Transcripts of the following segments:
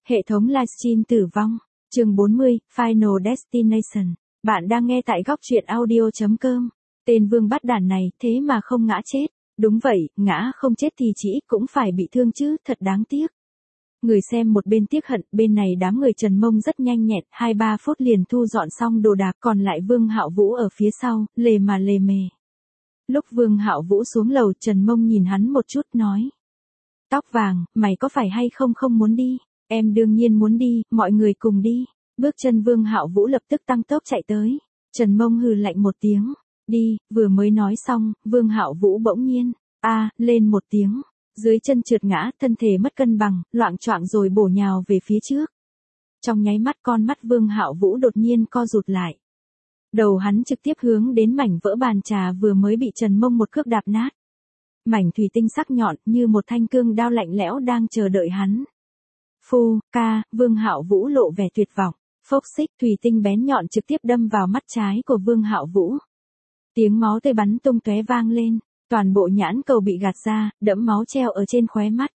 Hệ thống livestream tử vong. Chương 40, Final Destination. Bạn đang nghe tại góc truyện audio.com. Tên vương bắt đàn này thế mà không ngã chết. Đúng vậy, ngã không chết thì chỉ cũng phải bị thương chứ, thật đáng tiếc. Người xem một bên tiếc hận, bên này đám người Trần Mông rất nhanh nhẹn, 2-3 phút liền thu dọn xong đồ đạc, còn lại Vương Hạo Vũ ở phía sau, lề mà lề mề. Lúc Vương Hạo Vũ xuống lầu, Trần Mông nhìn hắn một chút nói. Tóc vàng, mày có phải hay không muốn đi? Em đương nhiên muốn đi, mọi người cùng đi. Bước chân Vương Hạo Vũ lập tức tăng tốc chạy tới. Trần Mông hừ lạnh một tiếng. Đi, vừa mới nói xong, Vương Hạo Vũ bỗng nhiên, lên một tiếng. Dưới chân trượt ngã, thân thể mất cân bằng, loạng choạng rồi bổ nhào về phía trước. Trong nháy mắt con mắt Vương Hạo Vũ đột nhiên co rụt lại. Đầu hắn trực tiếp hướng đến mảnh vỡ bàn trà vừa mới bị Trần Mông một cước đạp nát. Mảnh thủy tinh sắc nhọn như một thanh cương đao lạnh lẽo đang chờ đợi hắn. Phu, ca, Vương Hạo Vũ lộ vẻ tuyệt vọng. Phốc xích, thủy tinh bén nhọn trực tiếp đâm vào mắt trái của Vương Hạo Vũ. Tiếng máu tươi bắn tung tóe vang lên, toàn bộ nhãn cầu bị gạt ra, đẫm máu treo ở trên khóe mắt.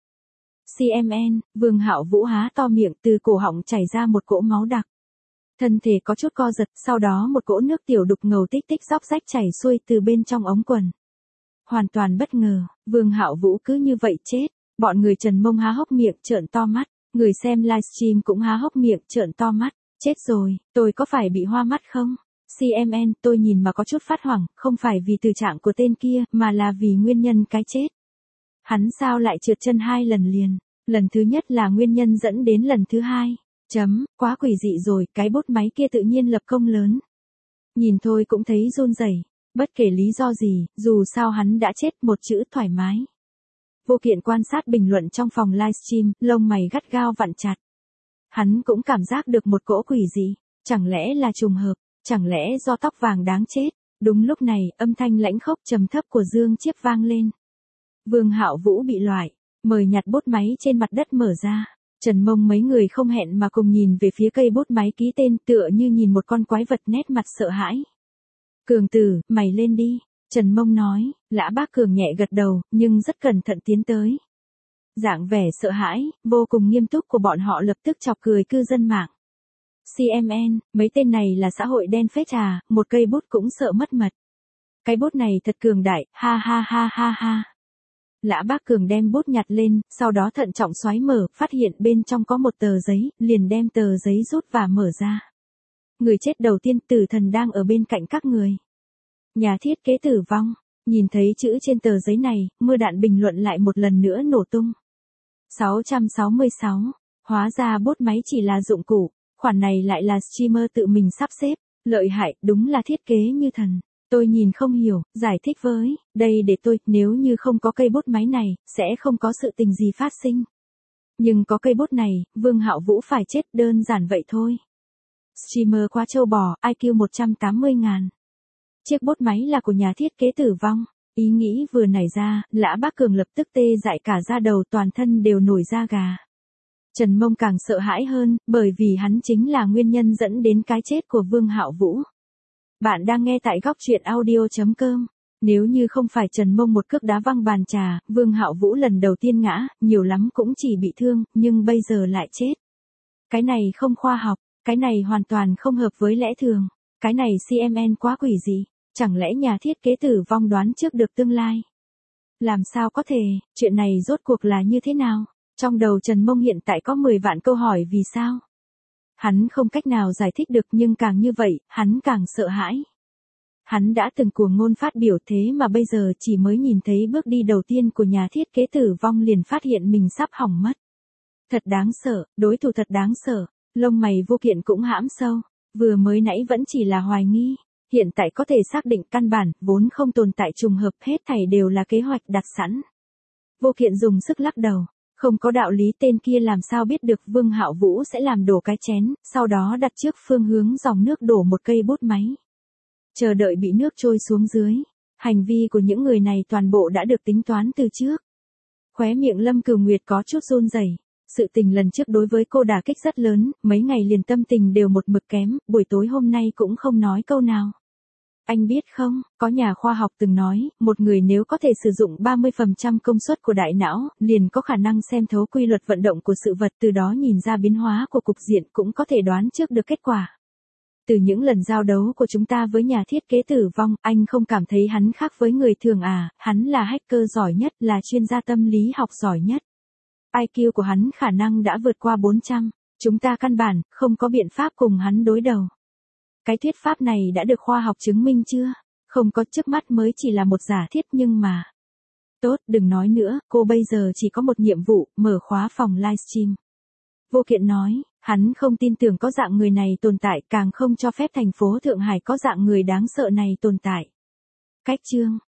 CMN, Vương Hạo Vũ há to miệng, từ cổ họng chảy ra một cỗ máu đặc. Thân thể có chút co giật, sau đó một cỗ nước tiểu đục ngầu tích tích róc rách chảy xuôi từ bên trong ống quần. Hoàn toàn bất ngờ, Vương Hạo Vũ cứ như vậy chết. Bọn người Trần Mông há hốc miệng trợn to mắt, người xem livestream cũng há hốc miệng trợn to mắt. Chết rồi, tôi có phải bị hoa mắt không? CMN, tôi nhìn mà có chút phát hoảng, không phải vì từ trạng của tên kia, mà là vì nguyên nhân cái chết. Hắn sao lại trượt chân 2 lần liền? Lần thứ nhất là nguyên nhân dẫn đến lần thứ 2. Quá quỷ dị rồi, cái bút máy kia tự nhiên lập công lớn. Nhìn thôi cũng thấy run rẩy. Bất kể lý do gì, dù sao hắn đã chết, một chữ thoải mái. Vô Kiện quan sát bình luận trong phòng livestream, lông mày gắt gao vặn chặt. Hắn cũng cảm giác được một cỗ quỷ dị, chẳng lẽ là trùng hợp, chẳng lẽ do tóc vàng đáng chết. Đúng lúc này, âm thanh lãnh khốc trầm thấp của Dương Chiếp vang lên. Vương Hạo Vũ bị loại, mời nhặt bút máy trên mặt đất mở ra. Trần Mông mấy người không hẹn mà cùng nhìn về phía cây bút máy ký tên, tựa như nhìn một con quái vật, nét mặt sợ hãi. Cường tử, mày lên đi, Trần Mông nói. Lã Bác Cường nhẹ gật đầu, nhưng rất cẩn thận tiến tới. Dạng vẻ sợ hãi, vô cùng nghiêm túc của bọn họ lập tức chọc cười cư dân mạng. CMN, mấy tên này là xã hội đen phết à, một cây bút cũng sợ mất mật. Cái bút này thật cường đại, ha ha ha ha ha. Lã Bác Cường đem bút nhặt lên, sau đó thận trọng xoáy mở, phát hiện bên trong có một tờ giấy, liền đem tờ giấy rút và mở ra. Người chết đầu tiên, tử thần đang ở bên cạnh các người. Nhà thiết kế tử vong. Nhìn thấy chữ trên tờ giấy này, mưa đạn bình luận lại một lần nữa nổ tung. 666. Hóa ra bút máy chỉ là dụng cụ, khoản này lại là streamer tự mình sắp xếp. Lợi hại, đúng là thiết kế như thần. Tôi nhìn không hiểu, giải thích với, đây để tôi, nếu như không có cây bút máy này, sẽ không có sự tình gì phát sinh. Nhưng có cây bút này, Vương Hạo Vũ phải chết, đơn giản vậy thôi. Streamer quá trâu bò, IQ 180.000. Chiếc bút máy là của nhà thiết kế tử vong. Ý nghĩ vừa nảy ra, Lã Bác Cường lập tức tê dại cả da đầu, toàn thân đều nổi da gà. Trần Mông càng sợ hãi hơn, bởi vì hắn chính là nguyên nhân dẫn đến cái chết của Vương Hạo Vũ. Bạn đang nghe tại góc truyện audio.com. Nếu như không phải Trần Mông một cước đá văng bàn trà, Vương Hạo Vũ lần đầu tiên ngã, nhiều lắm cũng chỉ bị thương, nhưng bây giờ lại chết. Cái này không khoa học, cái này hoàn toàn không hợp với lẽ thường. Cái này CMN quá quỷ dị, chẳng lẽ nhà thiết kế tử vong đoán trước được tương lai? Làm sao có thể, chuyện này rốt cuộc là như thế nào? Trong đầu Trần Mông hiện tại có 10 vạn câu hỏi vì sao? Hắn không cách nào giải thích được, nhưng càng như vậy, hắn càng sợ hãi. Hắn đã từng cuồng ngôn phát biểu, thế mà bây giờ chỉ mới nhìn thấy bước đi đầu tiên của nhà thiết kế tử vong liền phát hiện mình sắp hỏng mất. Thật đáng sợ, đối thủ thật đáng sợ. Lông mày Vô Kiện cũng hãm sâu. Vừa mới nãy vẫn chỉ là hoài nghi, hiện tại có thể xác định căn bản, vốn không tồn tại trùng hợp, hết thảy đều là kế hoạch đặt sẵn. Vô Kiện dùng sức lắc đầu, không có đạo lý, tên kia làm sao biết được Vương Hạo Vũ sẽ làm đổ cái chén, sau đó đặt trước phương hướng dòng nước đổ một cây bút máy. Chờ đợi bị nước trôi xuống dưới. Hành vi của những người này toàn bộ đã được tính toán từ trước. Khóe miệng Lâm Cửu Nguyệt có chút run rẩy. Sự tình lần trước đối với cô đả kích rất lớn, mấy ngày liền tâm tình đều một mực kém, buổi tối hôm nay cũng không nói câu nào. Anh biết không, có nhà khoa học từng nói, một người nếu có thể sử dụng 30% công suất của đại não, liền có khả năng xem thấu quy luật vận động của sự vật, từ đó nhìn ra biến hóa của cục diện, cũng có thể đoán trước được kết quả. Từ những lần giao đấu của chúng ta với nhà thiết kế tử vong, anh không cảm thấy hắn khác với người thường à, hắn là hacker giỏi nhất, là chuyên gia tâm lý học giỏi nhất. IQ của hắn khả năng đã vượt qua 400, chúng ta căn bản không có biện pháp cùng hắn đối đầu. Cái thuyết pháp này đã được khoa học chứng minh chưa? Không có, trước mắt mới chỉ là một giả thiết nhưng mà... Tốt, đừng nói nữa, cô bây giờ chỉ có một nhiệm vụ, mở khóa phòng livestream. Vô Kiện nói, hắn không tin tưởng có dạng người này tồn tại, càng không cho phép thành phố Thượng Hải có dạng người đáng sợ này tồn tại. Cách chương